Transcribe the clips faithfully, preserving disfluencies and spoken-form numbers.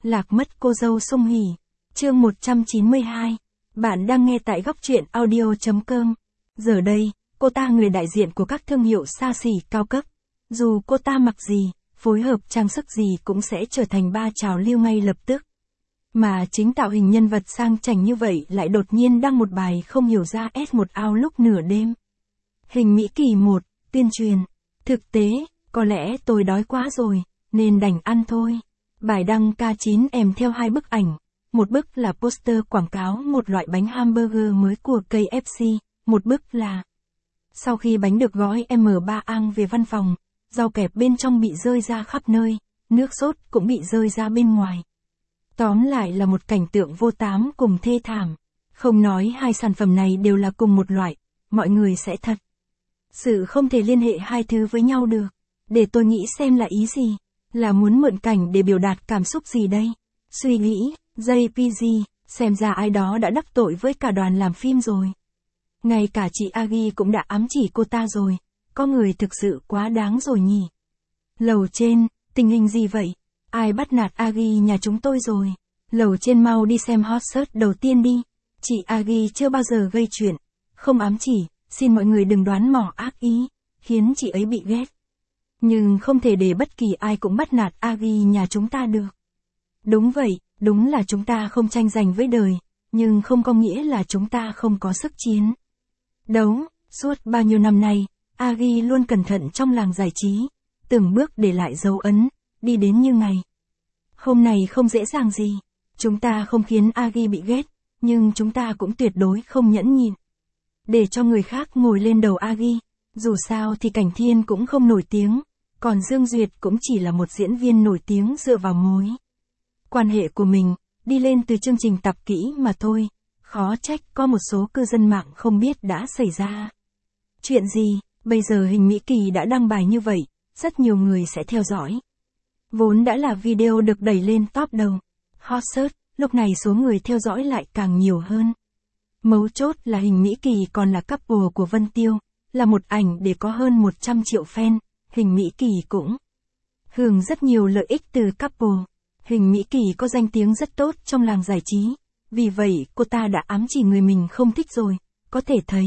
Lạc mất cô dâu Song Hỷ. Chương một trăm chín mươi hai. Bạn đang nghe tại góc truyện audio chấm com. Giờ đây, cô ta người đại diện của các thương hiệu xa xỉ cao cấp. Dù cô ta mặc gì, phối hợp trang sức gì cũng sẽ trở thành ba trào lưu ngay lập tức. Mà chính tạo hình nhân vật sang chảnh như vậy lại đột nhiên đăng một bài không hiểu ra ét một ao lúc nửa đêm. Hình Mỹ Kỳ một, tuyên truyền. Thực tế, có lẽ tôi đói quá rồi, nên đành ăn thôi. Bài đăng K chín em theo hai bức ảnh. Một bức là poster quảng cáo một loại bánh hamburger mới của K F C, một bức là sau khi bánh được gói M ba ang về văn phòng, rau kẹp bên trong bị rơi ra khắp nơi, nước sốt cũng bị rơi ra bên ngoài. Tóm lại là một cảnh tượng vô tám cùng thê thảm. Không nói hai sản phẩm này đều là cùng một loại, mọi người sẽ thật sự không thể liên hệ hai thứ với nhau được. Để tôi nghĩ xem là ý gì, là muốn mượn cảnh để biểu đạt cảm xúc gì đây? Suy nghĩ, J P G, xem ra ai đó đã đắc tội với cả đoàn làm phim rồi. Ngay cả chị Agi cũng đã ám chỉ cô ta rồi, có người thực sự quá đáng rồi nhỉ. Lầu trên, tình hình gì vậy? Ai bắt nạt Agi nhà chúng tôi rồi? Lầu trên mau đi xem hot search đầu tiên đi. Chị Agi chưa bao giờ gây chuyện, không ám chỉ, xin mọi người đừng đoán mò ác ý, khiến chị ấy bị ghét. Nhưng không thể để bất kỳ ai cũng bắt nạt Agi nhà chúng ta được. Đúng vậy, đúng là chúng ta không tranh giành với đời, nhưng không có nghĩa là chúng ta không có sức chiến đấu. Suốt bao nhiêu năm nay, Agi luôn cẩn thận trong làng giải trí, từng bước để lại dấu ấn, đi đến như ngày hôm nay không dễ dàng gì. Chúng ta không khiến Agi bị ghét, nhưng chúng ta cũng tuyệt đối không nhẫn nhịn để cho người khác ngồi lên đầu Agi. Dù sao thì Cảnh Thiên cũng không nổi tiếng, còn Dương Duyệt cũng chỉ là một diễn viên nổi tiếng dựa vào mối quan hệ của mình, đi lên từ chương trình tập kỹ mà thôi. Khó trách có một số cư dân mạng không biết đã xảy ra chuyện gì. Bây giờ Hình Mỹ Kỳ đã đăng bài như vậy, rất nhiều người sẽ theo dõi. Vốn đã là video được đẩy lên top đầu hot search, lúc này số người theo dõi lại càng nhiều hơn. Mấu chốt là Hình Mỹ Kỳ còn là couple của Vân Tiêu, là một ảnh để có hơn một trăm triệu fan. Hình Mỹ Kỳ cũng hưởng rất nhiều lợi ích từ couple. Hình Mỹ Kỳ có danh tiếng rất tốt trong làng giải trí, vì vậy cô ta đã ám chỉ người mình không thích rồi, có thể thấy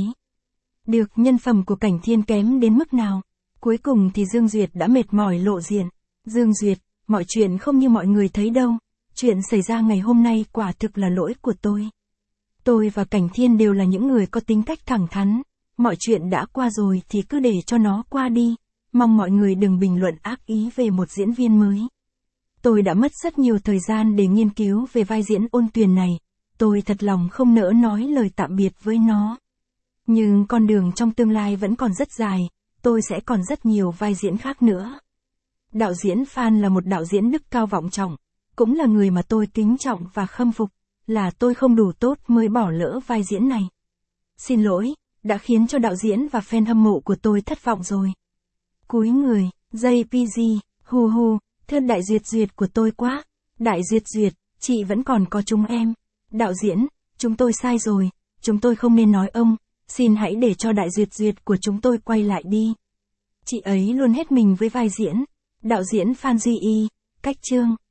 được nhân phẩm của Cảnh Thiên kém đến mức nào. Cuối cùng thì Dương Duyệt đã mệt mỏi lộ diện. Dương Duyệt, mọi chuyện không như mọi người thấy đâu. Chuyện xảy ra ngày hôm nay quả thực là lỗi của tôi. Tôi và Cảnh Thiên đều là những người có tính cách thẳng thắn. Mọi chuyện đã qua rồi thì cứ để cho nó qua đi. Mong mọi người đừng bình luận ác ý về một diễn viên mới. Tôi đã mất rất nhiều thời gian để nghiên cứu về vai diễn Ôn Tuyền này. Tôi thật lòng không nỡ nói lời tạm biệt với nó. Nhưng con đường trong tương lai vẫn còn rất dài, tôi sẽ còn rất nhiều vai diễn khác nữa. Đạo diễn Phan là một đạo diễn đức cao vọng trọng, cũng là người mà tôi kính trọng và khâm phục, là tôi không đủ tốt mới bỏ lỡ vai diễn này. Xin lỗi, đã khiến cho đạo diễn và fan hâm mộ của tôi thất vọng rồi. Cúi người, J P G, hu hu, thương Đại Duyệt Duyệt của tôi quá. Đại Duyệt Duyệt, chị vẫn còn có chúng em. Đạo diễn, chúng tôi sai rồi, chúng tôi không nên nói ông, xin hãy để cho Đại Duyệt Duyệt của chúng tôi quay lại đi. Chị ấy luôn hết mình với vai diễn. Đạo diễn Phan Duy Y, cách chương.